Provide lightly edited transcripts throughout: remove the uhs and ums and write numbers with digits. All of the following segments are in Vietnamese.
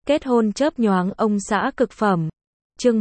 Kết hôn chớp nhoáng ông xã cực phẩm. Chương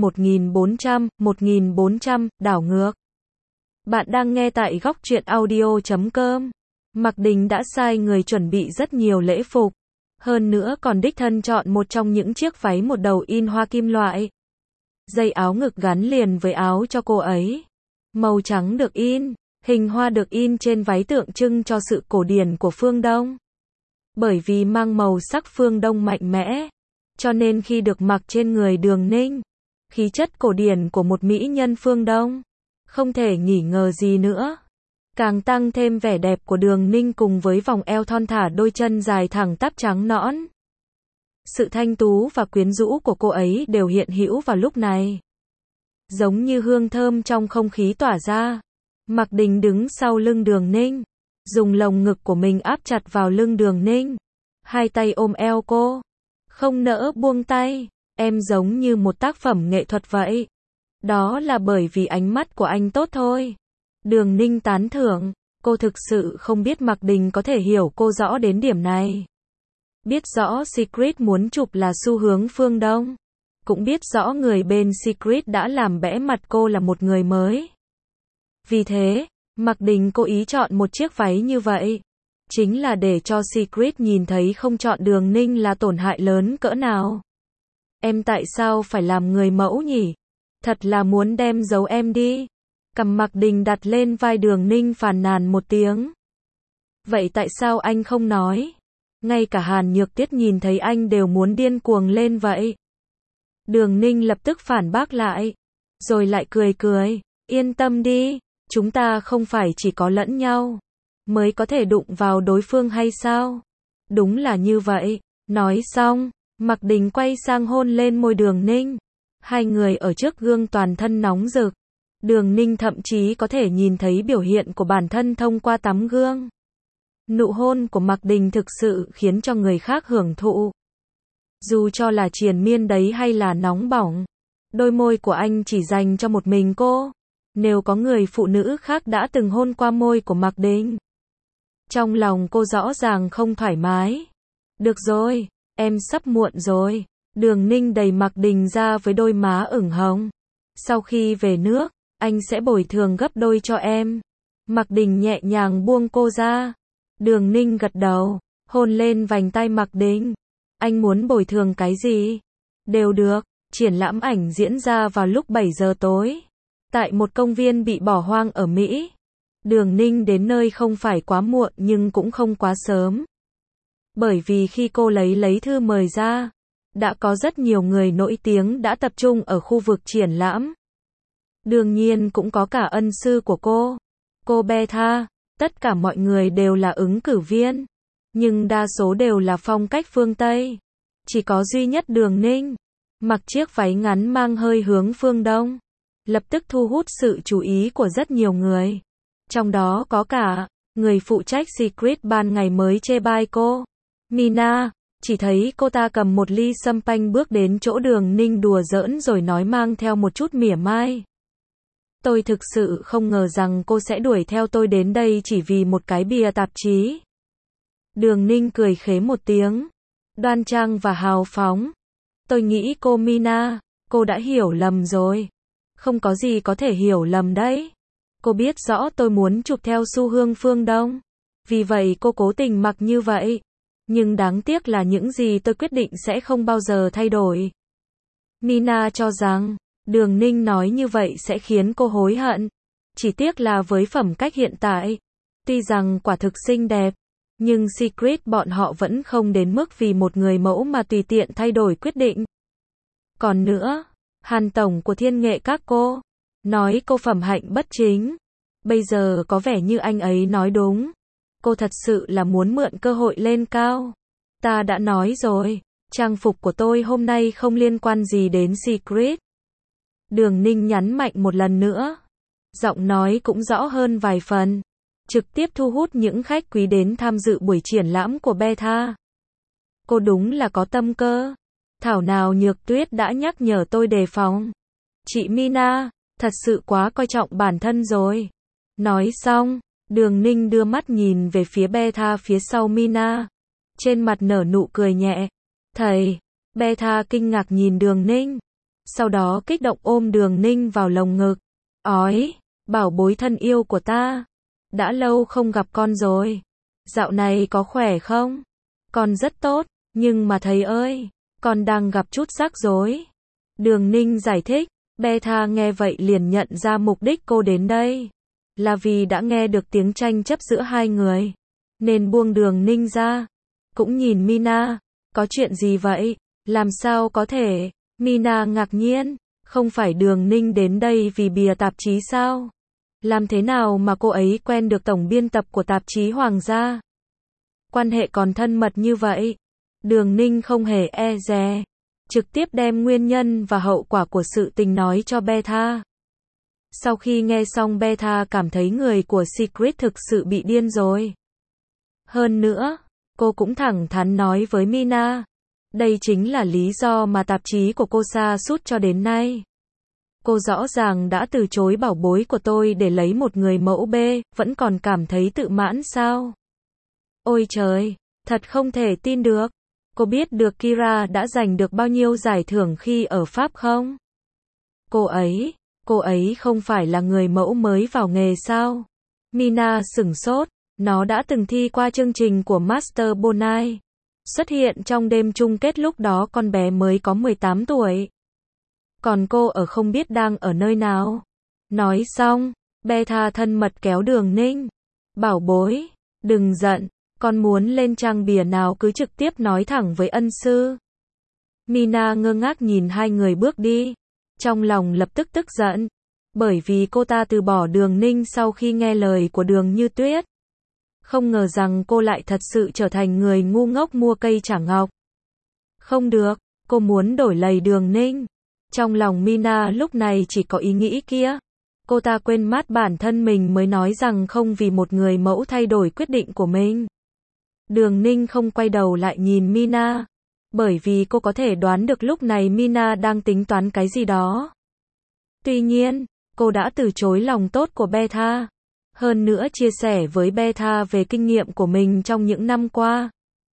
1400, đảo ngược. Bạn đang nghe tại góc truyện audio.com. Mạc Đình đã sai người chuẩn bị rất nhiều lễ phục. Hơn nữa còn đích thân chọn một trong những chiếc váy một đầu in hoa kim loại. Dây áo ngực gắn liền với áo cho cô ấy. Màu trắng được in, hình hoa được in trên váy tượng trưng cho sự cổ điển của phương Đông. Bởi vì mang màu sắc phương Đông mạnh mẽ, cho nên khi được mặc trên người Đường Ninh, khí chất cổ điển của một mỹ nhân phương Đông, không thể nghi ngờ gì nữa. Càng tăng thêm vẻ đẹp của Đường Ninh cùng với vòng eo thon thả đôi chân dài thẳng tắp trắng nõn. Sự thanh tú và quyến rũ của cô ấy đều hiện hữu vào lúc này. Giống như hương thơm trong không khí tỏa ra. Mạc Đình đứng sau lưng Đường Ninh, dùng lồng ngực của mình áp chặt vào lưng Đường Ninh. Hai tay ôm eo cô, không nỡ buông tay. Em giống như một tác phẩm nghệ thuật vậy. Đó là bởi vì ánh mắt của anh tốt thôi. Đường Ninh tán thưởng, cô thực sự không biết Mạc Đình có thể hiểu cô rõ đến điểm này. Biết rõ Secret muốn chụp là xu hướng phương Đông. Cũng biết rõ người bên Secret đã làm bẽ mặt cô là một người mới. Vì thế, Mạc Đình cố ý chọn một chiếc váy như vậy. Chính là để cho Secret nhìn thấy không chọn Đường Ninh là tổn hại lớn cỡ nào. Em tại sao phải làm người mẫu nhỉ? Thật là muốn đem giấu em đi. Cầm Mạc Đình đặt lên vai Đường Ninh phàn nàn một tiếng. Vậy tại sao anh không nói? Ngay cả Hàn Nhược Tiết nhìn thấy anh đều muốn điên cuồng lên vậy. Đường Ninh lập tức phản bác lại. Rồi lại cười cười. Yên tâm đi, chúng ta không phải chỉ có lẫn nhau mới có thể đụng vào đối phương hay sao? Đúng là như vậy. Nói xong, Mạc Đình quay sang hôn lên môi Đường Ninh. Hai người ở trước gương toàn thân nóng rực. Đường Ninh thậm chí có thể nhìn thấy biểu hiện của bản thân thông qua tấm gương. Nụ hôn của Mạc Đình thực sự khiến cho người khác hưởng thụ. Dù cho là triền miên đấy hay là nóng bỏng, đôi môi của anh chỉ dành cho một mình cô. Nếu có người phụ nữ khác đã từng hôn qua môi của Mạc Đình, trong lòng cô rõ ràng không thoải mái. Được rồi, em sắp muộn rồi. Đường Ninh đẩy Mạc Đình ra với đôi má ửng hồng. Sau khi về nước, anh sẽ bồi thường gấp đôi cho em. Mạc Đình nhẹ nhàng buông cô ra. Đường Ninh gật đầu, hôn lên vành tai Mạc Đình. Anh muốn bồi thường cái gì? Đều được. Triển lãm ảnh diễn ra vào lúc 7 giờ tối. Tại một công viên bị bỏ hoang ở Mỹ. Đường Ninh đến nơi không phải quá muộn nhưng cũng không quá sớm. Bởi vì khi cô lấy thư mời ra, đã có rất nhiều người nổi tiếng đã tập trung ở khu vực triển lãm. Đương nhiên cũng có cả ân sư của cô Beta. Tất cả mọi người đều là ứng cử viên, nhưng đa số đều là phong cách phương Tây. Chỉ có duy nhất Đường Ninh mặc chiếc váy ngắn mang hơi hướng phương Đông, lập tức thu hút sự chú ý của rất nhiều người. Trong đó có cả người phụ trách Secret ban ngày mới chê bai cô, Mina. Chỉ thấy cô ta cầm một ly champagne bước đến chỗ Đường Ninh đùa giỡn rồi nói mang theo một chút mỉa mai. Tôi thực sự không ngờ rằng cô sẽ đuổi theo tôi đến đây chỉ vì một cái bìa tạp chí. Đường Ninh cười khế một tiếng, đoan trang và hào phóng. Tôi nghĩ cô Mina, cô đã hiểu lầm rồi. Không có gì có thể hiểu lầm đấy. Cô biết rõ tôi muốn chụp theo xu hướng phương Đông. Vì vậy cô cố tình mặc như vậy. Nhưng đáng tiếc là những gì tôi quyết định sẽ không bao giờ thay đổi. Mina cho rằng Đường Ninh nói như vậy sẽ khiến cô hối hận. Chỉ tiếc là với phẩm cách hiện tại, tuy rằng quả thực xinh đẹp, nhưng Secret bọn họ vẫn không đến mức vì một người mẫu mà tùy tiện thay đổi quyết định. Còn nữa, Hàn tổng của Thiên Nghệ các cô nói cô phẩm hạnh bất chính. Bây giờ có vẻ như anh ấy nói đúng. Cô thật sự là muốn mượn cơ hội lên cao. Ta đã nói rồi, trang phục của tôi hôm nay không liên quan gì đến Secret. Đường Ninh nhấn mạnh một lần nữa. Giọng nói cũng rõ hơn vài phần. Trực tiếp thu hút những khách quý đến tham dự buổi triển lãm của Beta. Cô đúng là có tâm cơ. Thảo nào Nhược Tuyết đã nhắc nhở tôi đề phòng. Chị Mina, thật sự quá coi trọng bản thân rồi. Nói xong, Đường Ninh đưa mắt nhìn về phía Beta phía sau Mina. Trên mặt nở nụ cười nhẹ. Thầy, Beta kinh ngạc nhìn Đường Ninh. Sau đó kích động ôm Đường Ninh vào lồng ngực. Ói, bảo bối thân yêu của ta. Đã lâu không gặp con rồi. Dạo này có khỏe không? Con rất tốt, nhưng mà thầy ơi, con đang gặp chút rắc rối. Đường Ninh giải thích. Beta nghe vậy liền nhận ra mục đích cô đến đây là vì đã nghe được tiếng tranh chấp giữa hai người, nên buông Đường Ninh ra. Cũng nhìn Mina, có chuyện gì vậy? Làm sao có thể? Mina ngạc nhiên, không phải Đường Ninh đến đây vì bìa tạp chí sao? Làm thế nào mà cô ấy quen được tổng biên tập của tạp chí Hoàng gia? Quan hệ còn thân mật như vậy? Đường Ninh không hề e dè, trực tiếp đem nguyên nhân và hậu quả của sự tình nói cho Beta. Sau khi nghe xong, Beta cảm thấy người của Secret thực sự bị điên rồi. Hơn nữa, cô cũng thẳng thắn nói với Mina, đây chính là lý do mà tạp chí của cô sa sút cho đến nay. Cô rõ ràng đã từ chối bảo bối của tôi để lấy một người mẫu B, vẫn còn cảm thấy tự mãn sao? Ôi trời, thật không thể tin được. Cô biết được Kira đã giành được bao nhiêu giải thưởng khi ở Pháp không? Cô ấy không phải là người mẫu mới vào nghề sao? Mina sửng sốt, nó đã từng thi qua chương trình của Master Bonai. Xuất hiện trong đêm chung kết, lúc đó con bé mới có 18 tuổi. Còn cô ở không biết đang ở nơi nào. Nói xong, Beta thân mật kéo Đường Ninh. Bảo bối, đừng giận, con muốn lên trang bìa nào cứ trực tiếp nói thẳng với ân sư. Mina ngơ ngác nhìn hai người bước đi. Trong lòng lập tức tức giận. Bởi vì cô ta từ bỏ Đường Ninh sau khi nghe lời của Đường Như Tuyết. Không ngờ rằng cô lại thật sự trở thành người ngu ngốc mua cây trả ngọc. Không được, cô muốn đổi lấy Đường Ninh. Trong lòng Mina lúc này chỉ có ý nghĩ kia. Cô ta quên mất bản thân mình mới nói rằng không vì một người mẫu thay đổi quyết định của mình. Đường Ninh không quay đầu lại nhìn Mina. Bởi vì cô có thể đoán được lúc này Mina đang tính toán cái gì đó. Tuy nhiên, cô đã từ chối lòng tốt của Beta. Hơn nữa chia sẻ với Beta về kinh nghiệm của mình trong những năm qua.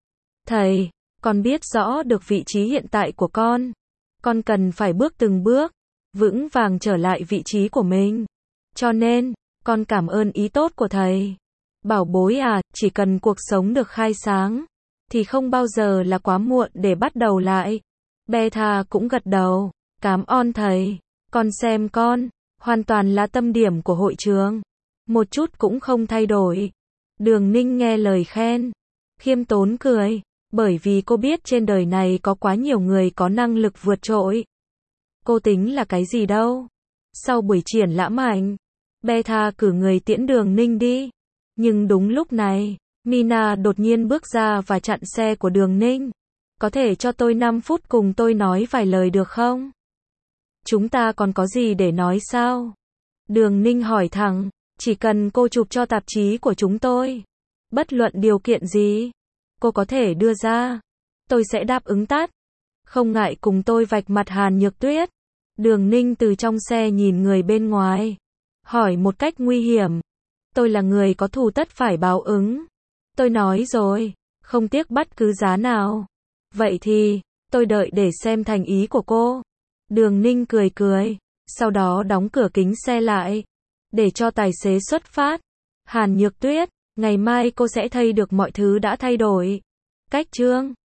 Thầy, con biết rõ được vị trí hiện tại của con. Con cần phải bước từng bước, vững vàng trở lại vị trí của mình. Cho nên, con cảm ơn ý tốt của thầy. Bảo bối à, chỉ cần cuộc sống được khai sáng, thì không bao giờ là quá muộn để bắt đầu lại. Beta cũng gật đầu, cảm ơn thầy. Con xem con, hoàn toàn là tâm điểm của hội trường. Một chút cũng không thay đổi. Đường Ninh nghe lời khen, khiêm tốn cười. Bởi vì cô biết trên đời này có quá nhiều người có năng lực vượt trội. Cô tính là cái gì đâu. Sau buổi triển lãm ảnh, Beta cử người tiễn Đường Ninh đi. Nhưng đúng lúc này, Mina đột nhiên bước ra và chặn xe của Đường Ninh. Có thể cho tôi 5 phút cùng tôi nói vài lời được không? Chúng ta còn có gì để nói sao? Đường Ninh hỏi thẳng, chỉ cần cô chụp cho tạp chí của chúng tôi. Bất luận điều kiện gì cô có thể đưa ra, tôi sẽ đáp ứng tất. Không ngại cùng tôi vạch mặt Hàn Nhược Tuyết. Đường Ninh từ trong xe nhìn người bên ngoài, hỏi một cách nguy hiểm. Tôi là người có thù tất phải báo ứng. Tôi nói rồi, không tiếc bất cứ giá nào. Vậy thì, tôi đợi để xem thành ý của cô. Đường Ninh cười cười, sau đó đóng cửa kính xe lại, để cho tài xế xuất phát. Hàn Nhược Tuyết, ngày mai cô sẽ thấy được mọi thứ đã thay đổi. Cách chương